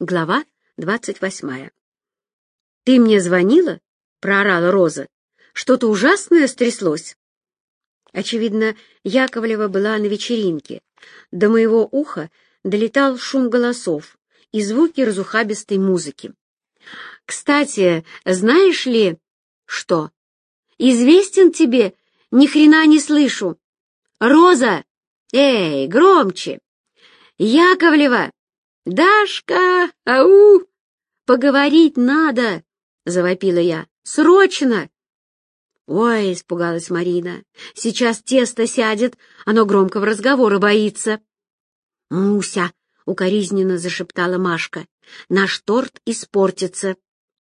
Глава 28. «Ты мне звонила?» — проорала Роза. «Что-то ужасное стряслось?» Очевидно, Яковлева была на вечеринке. До моего уха долетал шум голосов и звуки разухабистой музыки. «Кстати, знаешь ли...» «Что?» «Известен тебе? Ни хрена не слышу!» «Роза! Эй, громче!» «Яковлева! Дашка! Ау! Поговорить надо!» — завопила я. «Срочно!» «Ой!» — испугалась Марина. «Сейчас тесто сядет, оно громкого разговора боится». «Муся!» — укоризненно зашептала Машка. «Наш торт испортится».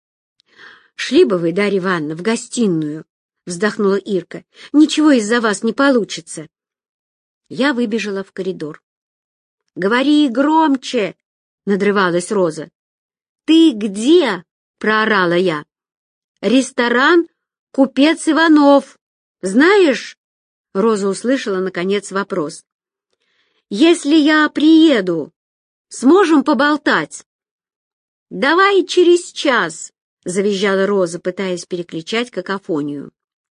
«Шли бы вы, Дарья Ивановна, в гостиную!» — вздохнула Ирка. «Ничего из-за вас не получится». Я выбежала в коридор. «Говори громче!» — надрывалась Роза. «Ты где?» — проорала я. «Ресторан «Купец Иванов». Знаешь?» — Роза услышала, наконец, вопрос. «Если я приеду, сможем поболтать?» «Давай через час», — завизжала Роза, пытаясь перекричать какофонию.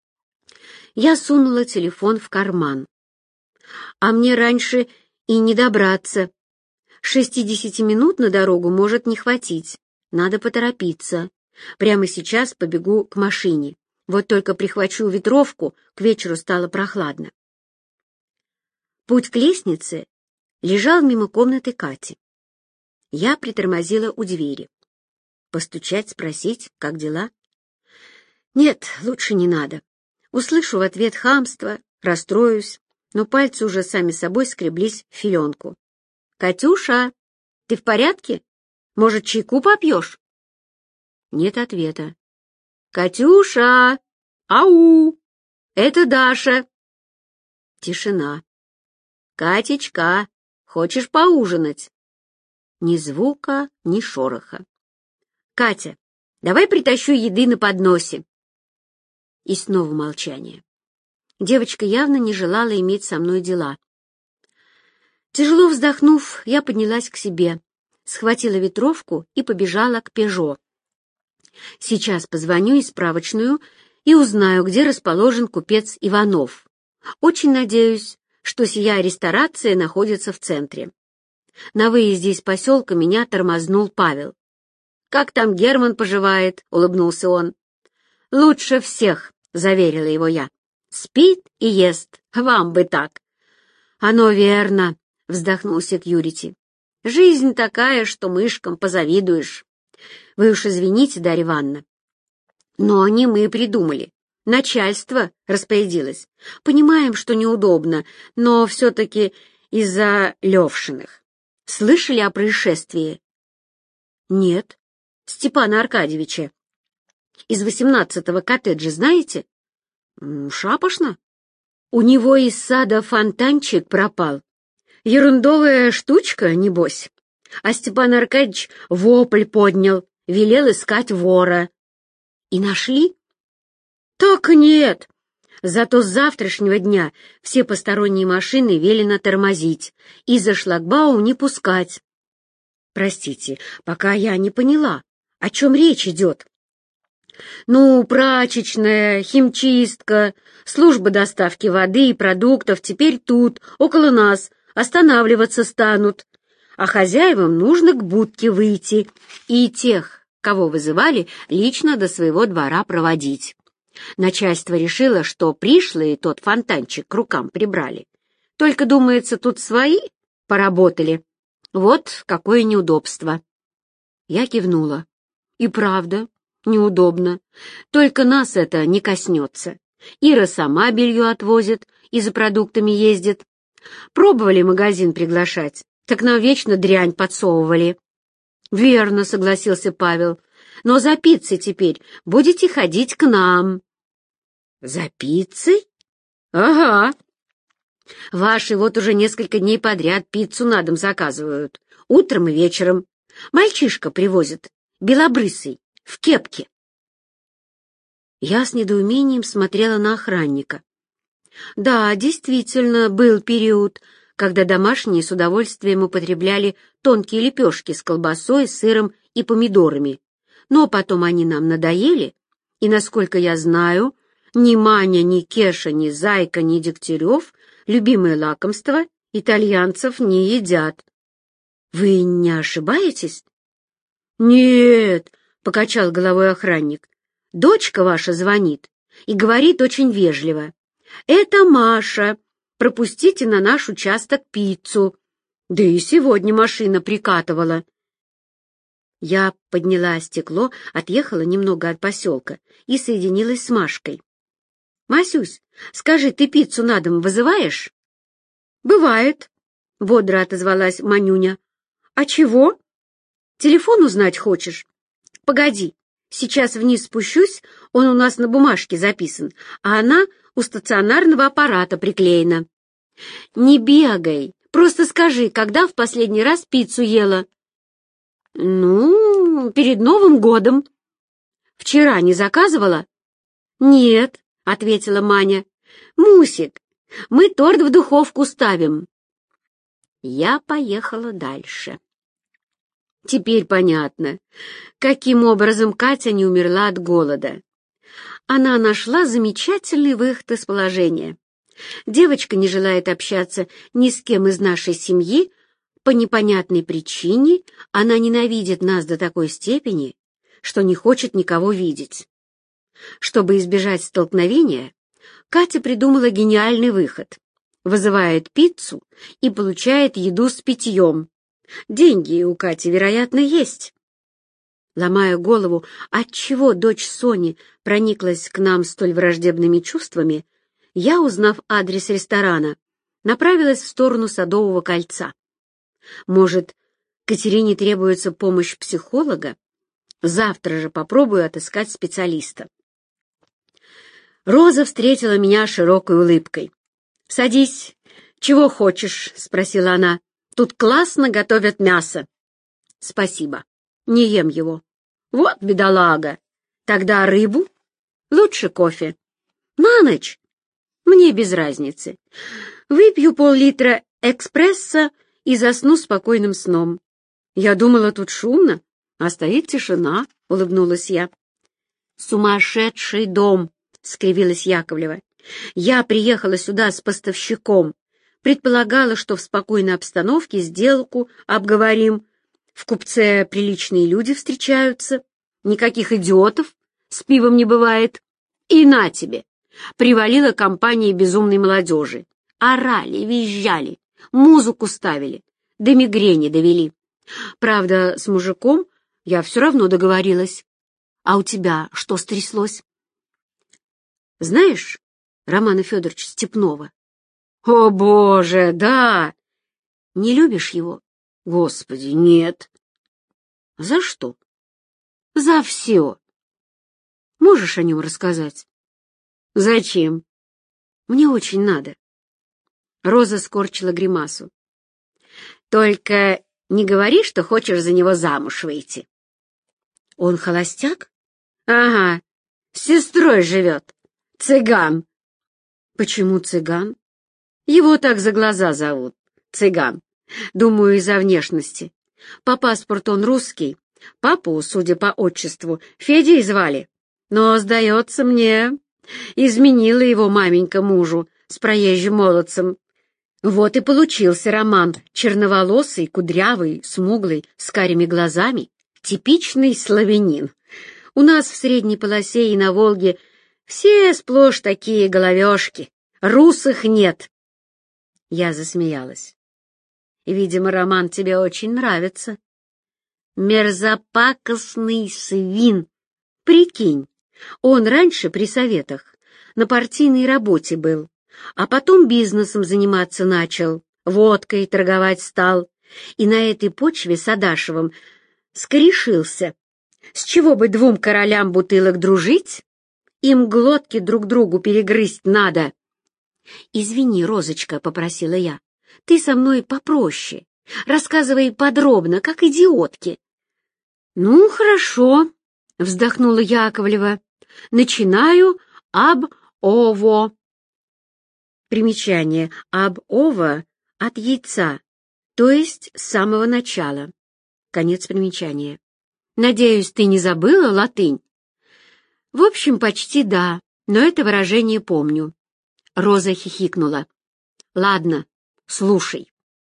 Я сунула телефон в карман. «А мне раньше и не добраться. 60 минут на дорогу может не хватить. Надо поторопиться. Прямо сейчас побегу к машине. Вот только прихвачу ветровку, к вечеру стало прохладно». Путь к лестнице лежал мимо комнаты Кати. Я притормозила у двери. Постучать, спросить, как дела? Нет, лучше не надо. Услышу в ответ хамство, расстроюсь, но пальцы уже сами собой скреблись в филенку. «Катюша, ты в порядке? Может, чайку попьешь?» Нет ответа. «Катюша! Ау! Это Даша!» Тишина. «Катечка, хочешь поужинать?» Ни звука, ни шороха. «Катя, давай притащу еды на подносе». И снова молчание. Девочка явно не желала иметь со мной дела. Тяжело вздохнув, я поднялась к себе, схватила ветровку и побежала к «Пежо». Сейчас позвоню в справочную и узнаю, где расположен купец Иванов. Очень надеюсь, что сия ресторация находится в центре. На выезде из поселка меня тормознул Павел. «Как там Герман поживает?» — улыбнулся он. «Лучше всех», — заверила его я. «Спит и ест. Вам бы так». «Оно верно», — вздохнул секьюрити. «Жизнь такая, что мышкам позавидуешь. Вы уж извините, Дарья Ивановна, но не мы придумали. Начальство распорядилось. Понимаем, что неудобно, но все-таки из-за Левшиных. Слышали о происшествии?» «Нет. Степана Аркадьевича. Из 18-го коттеджа, знаете?» «Шапошно. У него из сада фонтанчик пропал. Ерундовая штучка, небось. А Степан Аркадьевич вопль поднял, велел искать вора». «И нашли?» «Так нет. Зато с завтрашнего дня все посторонние машины велено тормозить и за шлагбаум не пускать». «Простите, пока я не поняла, о чем речь идет?» «Ну, прачечная, химчистка, служба доставки воды и продуктов теперь тут, около нас, останавливаться станут, а хозяевам нужно к будке выйти и тех, кого вызывали, лично до своего двора проводить. Начальство решило, что пришлые тот фонтанчик к рукам прибрали. Только, думается, тут свои поработали. Вот какое неудобство». Я кивнула. «И правда, неудобно. Только нас это не коснется. Ира сама белье отвозит и за продуктами ездит. Пробовали магазин приглашать, так нам вечно дрянь подсовывали». «Верно», — согласился Павел. «Но за пиццей теперь будете ходить к нам». «За пиццей?» «Ага. Ваши вот уже несколько дней подряд пиццу на дом заказывают. Утром и вечером. Мальчишка привозит, белобрысый, в кепке». Я с недоумением смотрела на охранника. Да, действительно, был период, когда домашние с удовольствием употребляли тонкие лепешки с колбасой, сыром и помидорами. Но потом они нам надоели, и, насколько я знаю, ни Маня, ни Кеша, ни Зайка, ни Дегтярев любимое лакомство итальянцев не едят. Вы не ошибаетесь? Нет, — покачал головой охранник. Дочка ваша звонит и говорит очень вежливо. Это Маша, пропустите на наш участок пиццу. Да и сегодня машина прикатывала. Я подняла стекло, отъехала немного от поселка и соединилась с Машкой. «Масюсь, скажи, ты пиццу на дом вызываешь?» «Бывает», — бодро отозвалась Манюня. «А чего? Телефон узнать хочешь? Погоди, сейчас вниз спущусь, он у нас на бумажке записан, а она у стационарного аппарата приклеена». «Не бегай, просто скажи, когда в последний раз пиццу ела?» «Ну, перед Новым годом». «Вчера не заказывала?» «Нет», — ответила Маня. «Мусик, мы торт в духовку ставим». Я поехала дальше. Теперь понятно, каким образом Катя не умерла от голода. Она нашла замечательный выход из положения. Девочка не желает общаться ни с кем из нашей семьи, по непонятной причине она ненавидит нас до такой степени, что не хочет никого видеть. Чтобы избежать столкновения, Катя придумала гениальный выход. Вызывает пиццу и получает еду с питьем. Деньги у Кати, вероятно, есть. Ломая голову, отчего дочь Сони прониклась к нам столь враждебными чувствами, я, узнав адрес ресторана, направилась в сторону Садового кольца. Может, Катерине требуется помощь психолога? Завтра же попробую отыскать специалиста. Роза встретила меня широкой улыбкой. «Садись. Чего хочешь?» — спросила она. «Тут классно готовят мясо». «Спасибо. Не ем его». «Вот бедолага. Тогда рыбу? Лучше кофе. На ночь? Мне без разницы. Выпью пол-литра экспресса и засну спокойным сном». «Я думала, тут шумно, а стоит тишина», — улыбнулась я. «Сумасшедший дом», — скривилась Яковлева. «Я приехала сюда с поставщиком. Предполагала, что в спокойной обстановке сделку обговорим. В купце приличные люди встречаются, никаких идиотов с пивом не бывает. И на тебе!» Привалила компания безумной молодежи. Орали, визжали, музыку ставили, до мигрени довели. Правда, с мужиком я все равно договорилась. А у тебя что стряслось? Знаешь Романа Федоровича Степнова? О, Боже, да! Не любишь его? Господи, нет. За что? За все. Можешь о нем рассказать? Зачем? Мне очень надо. Роза скорчила гримасу. Только не говори, что хочешь за него замуж выйти. Он холостяк? Ага, с сестрой живет. Цыган. Почему цыган? Его так за глаза зовут. Цыган. Думаю, из-за внешности. По паспорту он русский. Папу, судя по отчеству, Федей звали. Но, сдается мне, изменила его маменька мужу с проезжим молодцем. Вот и получился роман, черноволосый, кудрявый, смуглый, с карими глазами, типичный славянин. У нас в средней полосе и на Волге все сплошь такие головешки, русых нет. Я засмеялась. Видимо, Роман тебе очень нравится. Мерзопакостный свин. Прикинь, он раньше при советах на партийной работе был, а потом бизнесом заниматься начал, водкой торговать стал, и на этой почве с Адашевым скорешился. С чего бы двум королям бутылок дружить? Им глотки друг другу перегрызть надо. «Извини, Розочка», — попросила я, — «ты со мной попроще. Рассказывай подробно, как идиотки». «Ну, хорошо», — вздохнула Яковлева. «Начинаю об ово». Примечание. Об ово От яйца, то есть с самого начала. Конец примечания. Надеюсь, ты не забыла латынь? В общем, почти да, но это выражение помню. Роза хихикнула. Ладно, слушай.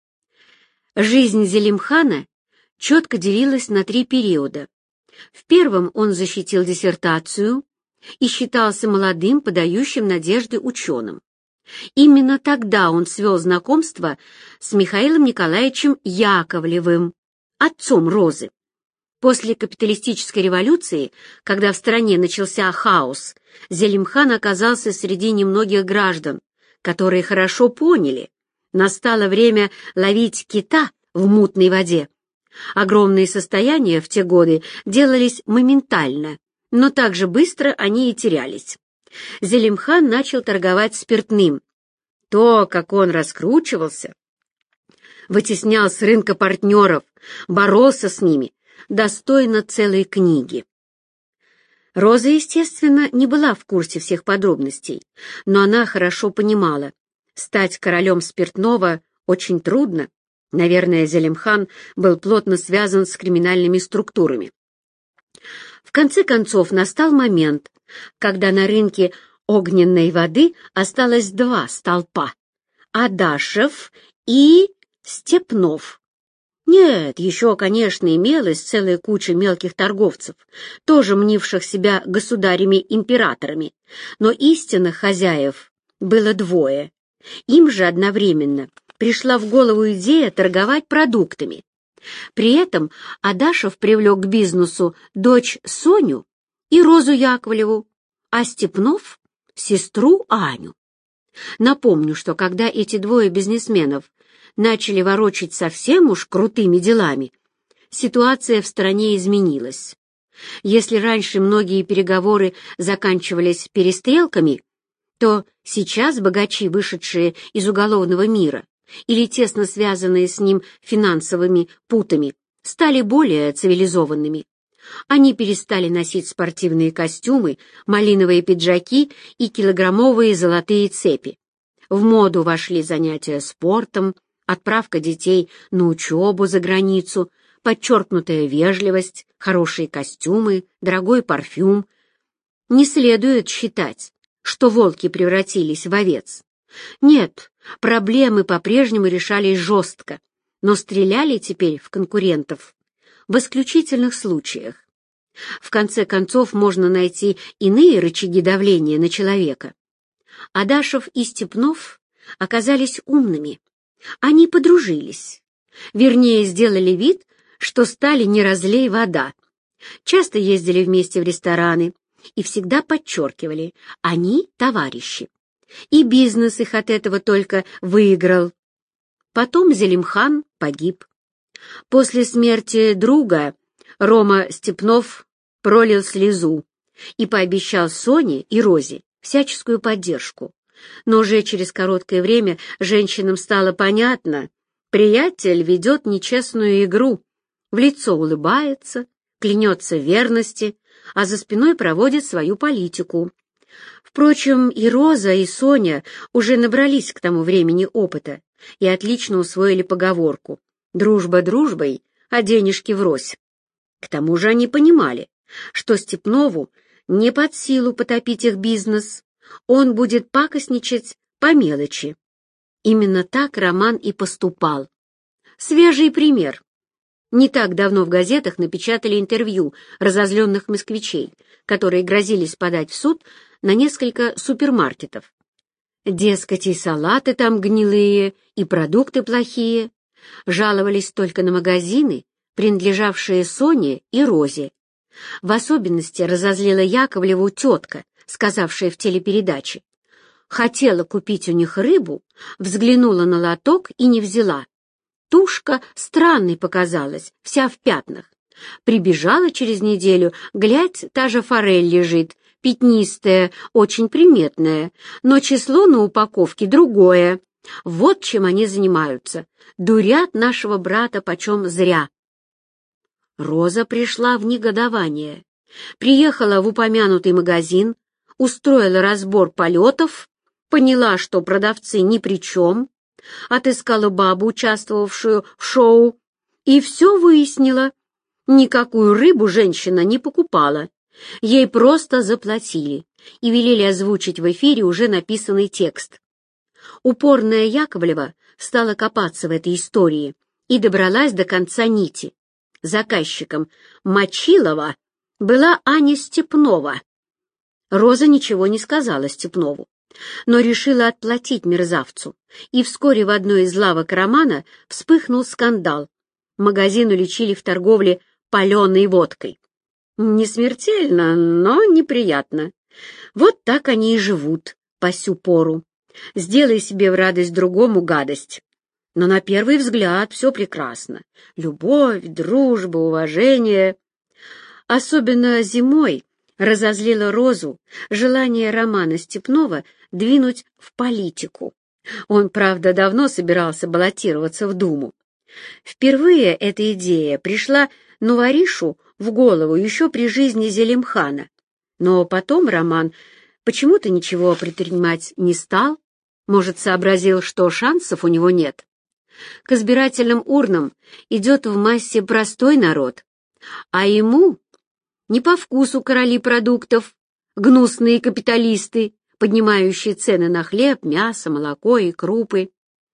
Жизнь Зелимхана четко делилась на 3 периода. В первом он защитил диссертацию и считался молодым, подающим надежды ученым. Именно тогда он свел знакомство с Михаилом Николаевичем Яковлевым, отцом Розы. После капиталистической революции, когда в стране начался хаос, Зелимхан оказался среди немногих граждан, которые хорошо поняли, настало время ловить кита в мутной воде. Огромные состояния в те годы делались моментально, но так же быстро они и терялись. Зелимхан начал торговать спиртным. То, как он раскручивался, вытеснял с рынка партнеров, боролся с ними, достойно целой книги. Роза, естественно, не была в курсе всех подробностей, но она хорошо понимала, стать королем спиртного очень трудно. Наверное, Зелимхан был плотно связан с криминальными структурами. В конце концов настал момент, когда на рынке огненной воды осталось 2 столпа — Адашев и Степнов. Нет, еще, конечно, имелась целая куча мелких торговцев, тоже мнивших себя государями-императорами, но истинных хозяев было 2. Им же одновременно пришла в голову идея торговать продуктами. При этом Адашев привлек к бизнесу дочь Соню и Розу Яковлеву, а Степнов — сестру Аню. Напомню, что когда эти 2 бизнесменов начали ворочать совсем уж крутыми делами, ситуация в стране изменилась. Если раньше многие переговоры заканчивались перестрелками, то сейчас богачи, вышедшие из уголовного мира или тесно связанные с ним финансовыми путами, стали более цивилизованными. Они перестали носить спортивные костюмы, малиновые пиджаки и килограммовые золотые цепи. В моду вошли занятия спортом, отправка детей на учебу за границу, подчеркнутая вежливость, хорошие костюмы, дорогой парфюм. Не следует считать, что волки превратились в овец. Нет, проблемы по-прежнему решались жестко, но стреляли теперь в конкурентов в исключительных случаях. В конце концов, можно найти иные рычаги давления на человека. Адашев и Степнов оказались умными. Они подружились. Вернее, сделали вид, что стали не разлей вода. Часто ездили вместе в рестораны и всегда подчеркивали: они товарищи. И бизнес их от этого только выиграл. Потом Зелимхан погиб. После смерти друга Рома Степнов пролил слезу и пообещал Соне и Розе всяческую поддержку. Но уже через короткое время женщинам стало понятно: приятель ведет нечестную игру, в лицо улыбается, клянется в верности, а за спиной проводит свою политику. Впрочем, и Роза, и Соня уже набрались к тому времени опыта и отлично усвоили поговорку: «Дружба дружбой, а денежки врозь». К тому же они понимали, что Степнову не под силу потопить их бизнес, он будет пакостничать по мелочи. Именно так Роман и поступал. Свежий пример. Не так давно в газетах напечатали интервью разозленных москвичей, которые грозились подать в суд на несколько супермаркетов. Дескать, и салаты там гнилые, и продукты плохие. Жаловались только на магазины, принадлежавшие Соне и Розе. В особенности разозлила Яковлеву тетка, сказавшая в телепередаче: хотела купить у них рыбу, взглянула на лоток и не взяла. Тушка странной показалась, вся в пятнах. Прибежала через неделю, глядь, та же форель лежит, пятнистая, очень приметная, но число на упаковке другое. Вот чем они занимаются. Дурят нашего брата почем зря. Роза пришла в негодование. Приехала в упомянутый магазин, устроила разбор полетов, поняла, что продавцы ни при чем, отыскала бабу, участвовавшую в шоу, и все выяснила. Никакую рыбу женщина не покупала. Ей просто заплатили и велели озвучить в эфире уже написанный текст. Упорная Яковлева стала копаться в этой истории и добралась до конца нити. Заказчиком Мочилова была Аня Степнова. Роза ничего не сказала Степнову, но решила отплатить мерзавцу, и вскоре в одной из лавок Романа вспыхнул скандал. Магазин уличили в торговле паленой водкой. Не смертельно, но неприятно. Вот так они и живут по сю пору. Сделай себе в радость другому гадость. Но на первый взгляд все прекрасно. Любовь, дружба, уважение. Особенно зимой разозлило Розу желание Романа Степнова двинуть в политику. Он, правда, давно собирался баллотироваться в Думу. Впервые эта идея пришла Нуваришу в голову еще при жизни Зелимхана. Но потом Роман почему-то ничего предпринимать не стал. Может, сообразил, что шансов у него нет. К избирательным урнам идет в массе простой народ, а ему не по вкусу короли продуктов, гнусные капиталисты, поднимающие цены на хлеб, мясо, молоко и крупы.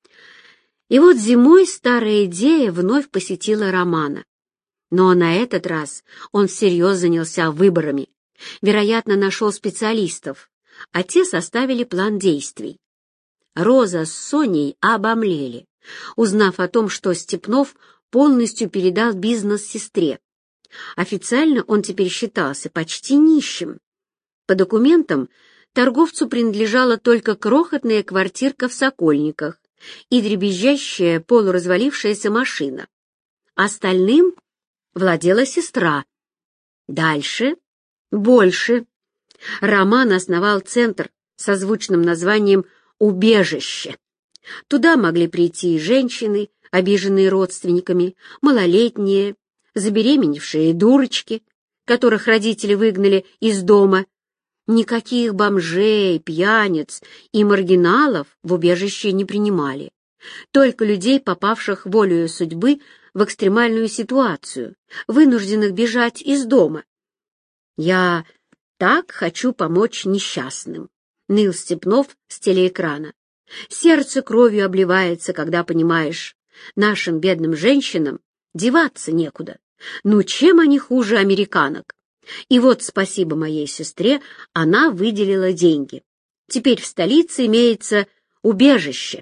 И вот зимой старая идея вновь посетила Романа. Но на этот раз он всерьез занялся выборами. Вероятно, нашел специалистов, а те составили план действий. Роза с Соней обомлели, узнав о том, что Степнов полностью передал бизнес сестре. Официально он теперь считался почти нищим. По документам торговцу принадлежала только крохотная квартирка в Сокольниках и дребезжащая полуразвалившаяся машина. Остальным владела сестра. Дальше больше. Роман основал центр со звучным названием «Убежище». Туда могли прийти женщины, обиженные родственниками, малолетние, забеременевшие дурочки, которых родители выгнали из дома. Никаких бомжей, пьяниц и маргиналов в убежище не принимали. Только людей, попавших волею судьбы в экстремальную ситуацию, вынужденных бежать из дома. «Я так хочу помочь несчастным», — ныл Степнов с телеэкрана. «Сердце кровью обливается, когда понимаешь, нашим бедным женщинам деваться некуда. Ну чем они хуже американок? И вот спасибо моей сестре, она выделила деньги. Теперь в столице имеется убежище».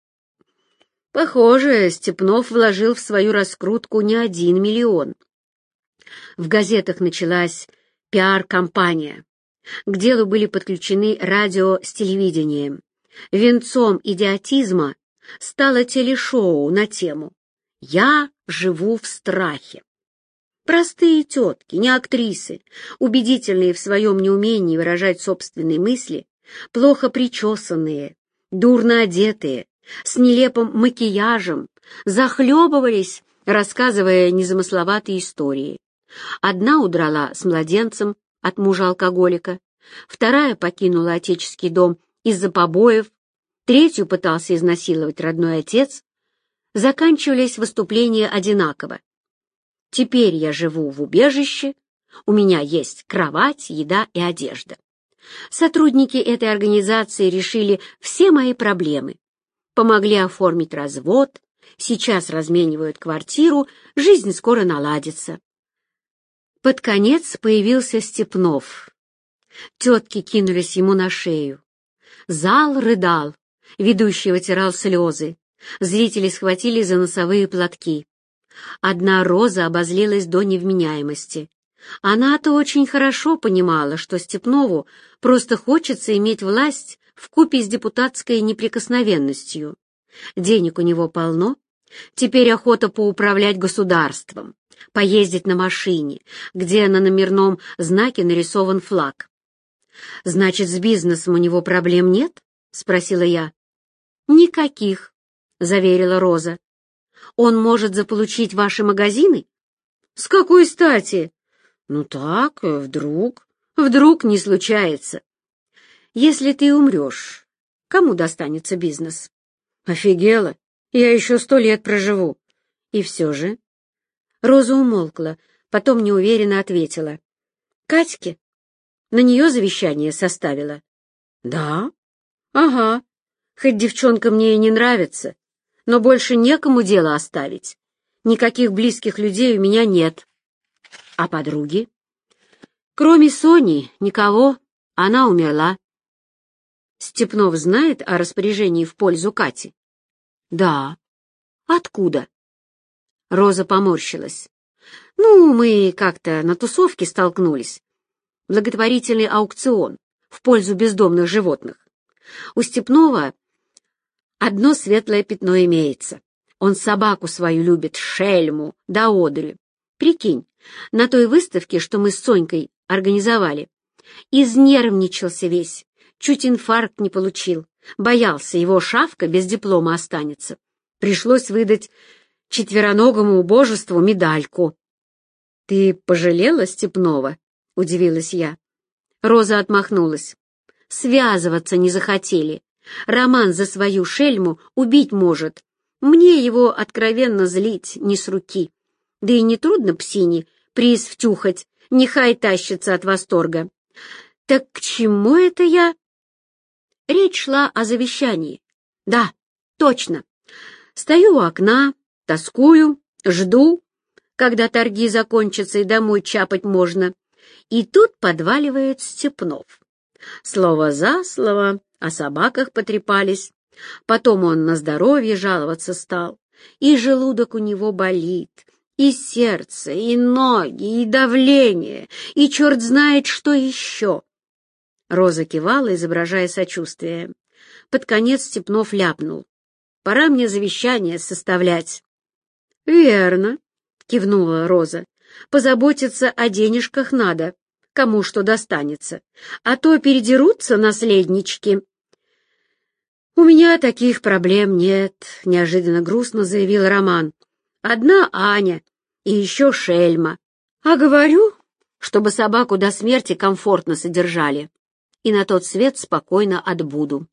Похоже, Степнов вложил в свою раскрутку не 1 миллион. В газетах началась пиар-компания. К делу были подключены радио с телевидением. Венцом идиотизма стало телешоу на тему «Я живу в страхе». Простые тетки, не актрисы, убедительные в своем неумении выражать собственные мысли, плохо причесанные, дурно одетые, с нелепым макияжем, захлебывались, рассказывая незамысловатые истории. Одна удрала с младенцем от мужа-алкоголика, вторая покинула отеческий дом из-за побоев, третью пытался изнасиловать родной отец. Заканчивались выступления одинаково. «Теперь я живу в убежище, у меня есть кровать, еда и одежда». Сотрудники этой организации решили все мои проблемы, помогли оформить развод, сейчас разменивают квартиру, жизнь скоро наладится. Под конец появился Степнов. Тетки кинулись ему на шею. Зал рыдал, ведущий вытирал слезы, зрители схватили за носовые платки. Одна Роза обозлилась до невменяемости. Она-то очень хорошо понимала, что Степнову просто хочется иметь власть вкупе с депутатской неприкосновенностью. Денег у него полно, теперь охота поуправлять государством, поездить на машине, где на номерном знаке нарисован флаг. «Значит, с бизнесом у него проблем нет?» — спросила я. «Никаких», — заверила Роза. «Он может заполучить ваши магазины?» «С какой стати?» «Ну так, вдруг не случается. Если ты умрешь, кому достанется бизнес?» Офигела, я еще 100 лет проживу. И все же... Роза умолкла, потом неуверенно ответила. Катьке? На нее завещание составила. Да? Ага. Хоть девчонка мне и не нравится, но больше некому дело оставить. Никаких близких людей у меня нет. А подруги? Кроме Сони, никого. Она умерла. Степнов знает о распоряжении в пользу Кати? Да. Откуда? Роза поморщилась. Ну, мы как-то на тусовке столкнулись. Благотворительный аукцион в пользу бездомных животных. У Степнова одно светлое пятно имеется. Он собаку свою любит, шельму, да одурю. Прикинь, на той выставке, что мы с Сонькой организовали, изнервничался весь, чуть инфаркт не получил. Боялся, его шавка без диплома останется. Пришлось выдать четвероногому убожеству медальку. — Ты пожалела Степнова? — удивилась я. Роза отмахнулась. Связываться не захотели. Роман за свою шельму убить может. Мне его откровенно злить не с руки. Да и нетрудно псине приз втюхать, нехай тащится от восторга. Так к чему это я? Речь шла о завещании. Да, точно. Стою у окна, тоскую, жду, когда торги закончатся и домой чапать можно. И тут подваливает Степнов. Слово за слово о собаках потрепались. Потом он на здоровье жаловаться стал. И желудок у него болит, и сердце, и ноги, и давление, и черт знает что еще. Роза кивала, изображая сочувствие. Под конец Степнов ляпнул. «Пора мне завещание составлять». «Верно», — кивнула Роза. «Позаботиться о денежках надо, кому что достанется, а то передерутся наследнички». «У меня таких проблем нет», — неожиданно грустно заявил Роман. «Одна Аня и еще шельма. А говорю, чтобы собаку до смерти комфортно содержали и на тот свет спокойно отбуду.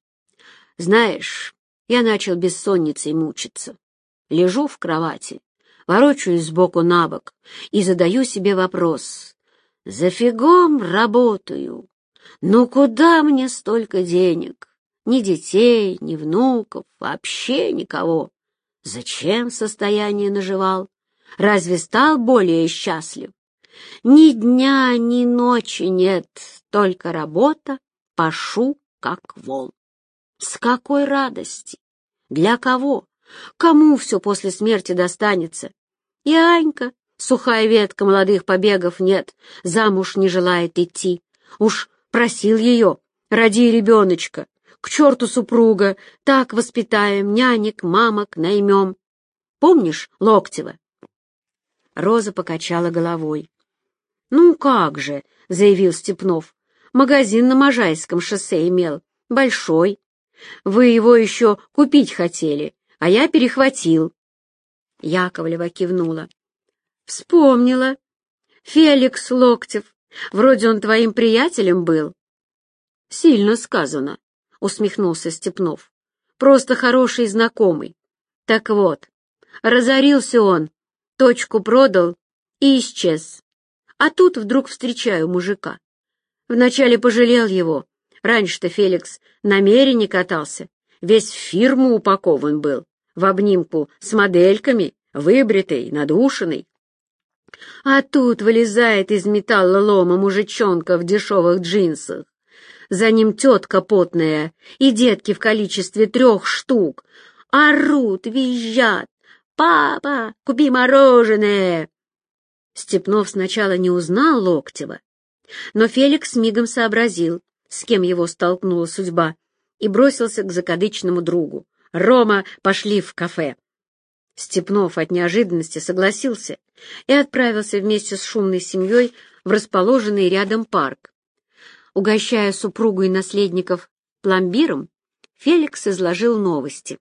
Знаешь, я начал бессонницей мучиться. Лежу в кровати, ворочаюсь сбоку на бок и задаю себе вопрос. Зафигом работаю? Ну куда мне столько денег? Ни детей, ни внуков, вообще никого. Зачем состояние наживал? Разве стал более счастлив? Ни дня, ни ночи нет, только работа, пашу, как вол. С какой радости? Для кого? Кому все после смерти достанется? И Анька, сухая ветка, молодых побегов нет, замуж не желает идти. Уж просил ее, роди ребеночка, к черту супруга, так воспитаем, нянек, мамок наймем. Помнишь Локтева? Роза покачала головой. «Ну как же», — заявил Степнов, — «магазин на Можайском шоссе имел, большой. Вы его еще купить хотели, а я перехватил». Яковлева кивнула. «Вспомнила. Феликс Локтев. Вроде он твоим приятелем был». «Сильно сказано», — усмехнулся Степнов. «Просто хороший знакомый. Так вот, разорился он, точку продал и исчез. А тут вдруг встречаю мужика. Вначале пожалел его. Раньше-то Феликс намеренно катался, весь в фирму упакован был, в обнимку с модельками, выбритый, надушенный. А тут вылезает из металлолома мужичонка в дешевых джинсах. За ним тетка потная и детки в количестве 3 штук. Орут, визжат. «Папа, купи мороженое!» Степнов сначала не узнал Локтева, но Феликс мигом сообразил, с кем его столкнула судьба, и бросился к закадычному другу. «Рома, пошли в кафе!» Степнов от неожиданности согласился и отправился вместе с шумной семьей в расположенный рядом парк. Угощая супругу и наследников пломбиром, Феликс изложил новости.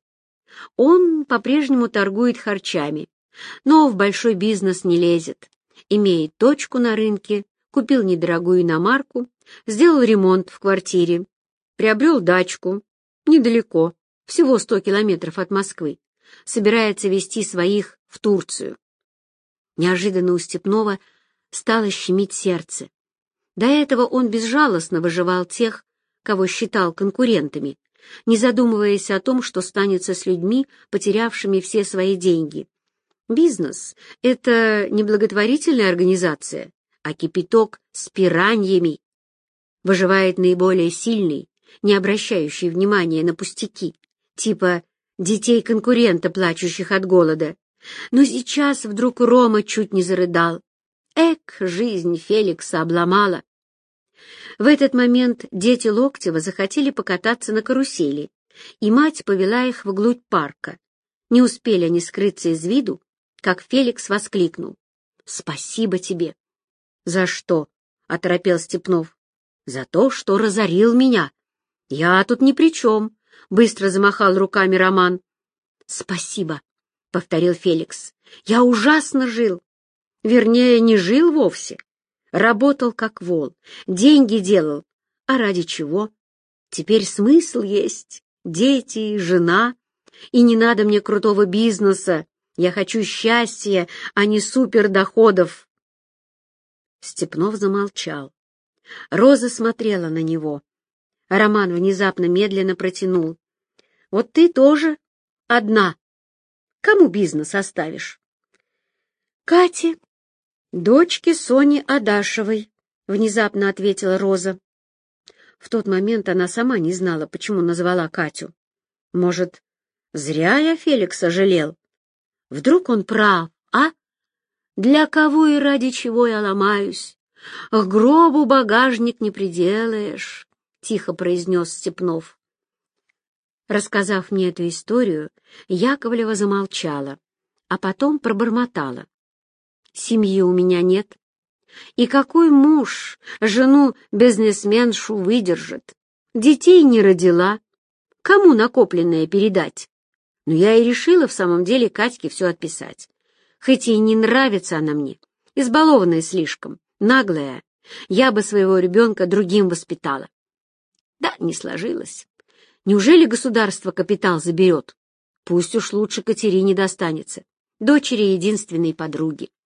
Он по-прежнему торгует харчами, но в большой бизнес не лезет. Имеет точку на рынке, купил недорогую иномарку, сделал ремонт в квартире, приобрел дачку недалеко, всего 100 километров от Москвы, собирается везти своих в Турцию. Неожиданно у Степнова стало щемить сердце. До этого он безжалостно выживал тех, кого считал конкурентами, не задумываясь о том, что станется с людьми, потерявшими все свои деньги. Бизнес — это не благотворительная организация, а кипяток с пираньями. Выживает наиболее сильный, не обращающий внимания на пустяки, типа детей конкурента, плачущих от голода. Но сейчас вдруг Рома чуть не зарыдал. Эк, жизнь Феликса обломала. В этот момент дети Локтева захотели покататься на карусели, и мать повела их вглубь парка. Не успели они скрыться из виду, как Феликс воскликнул: «Спасибо тебе!» «За что?» — оторопел Степнов. «За то, что разорил меня. Я тут ни при чем», — быстро замахал руками Роман. «Спасибо», — повторил Феликс. «Я ужасно жил. Вернее, не жил вовсе. Работал как вол, деньги делал. А ради чего? Теперь смысл есть. Дети, жена. И не надо мне крутого бизнеса. Я хочу счастья, а не супердоходов». Степнов замолчал. Роза смотрела на него. Роман внезапно медленно протянул: «Вот ты тоже одна. Кому бизнес оставишь?» «Кате, дочке Сони Адашевой», — внезапно ответила Роза. В тот момент она сама не знала, почему назвала Катю. Может, зря я Феликса жалел? Вдруг он прав, а? Для кого и ради чего я ломаюсь? К гробу багажник не приделаешь, — тихо произнес Степнов. Рассказав мне эту историю, Яковлева замолчала, а потом пробормотала: «Семьи у меня нет. И какой муж жену-бизнесменшу выдержит? Детей не родила. Кому накопленное передать?» Но я и решила в самом деле Катьке все отписать. Хоть и не нравится она мне, избалованная слишком, наглая, я бы своего ребенка другим воспитала. Да, не сложилось. Неужели государство капитал заберет? Пусть уж лучше Катерине достанется, дочери единственной подруги.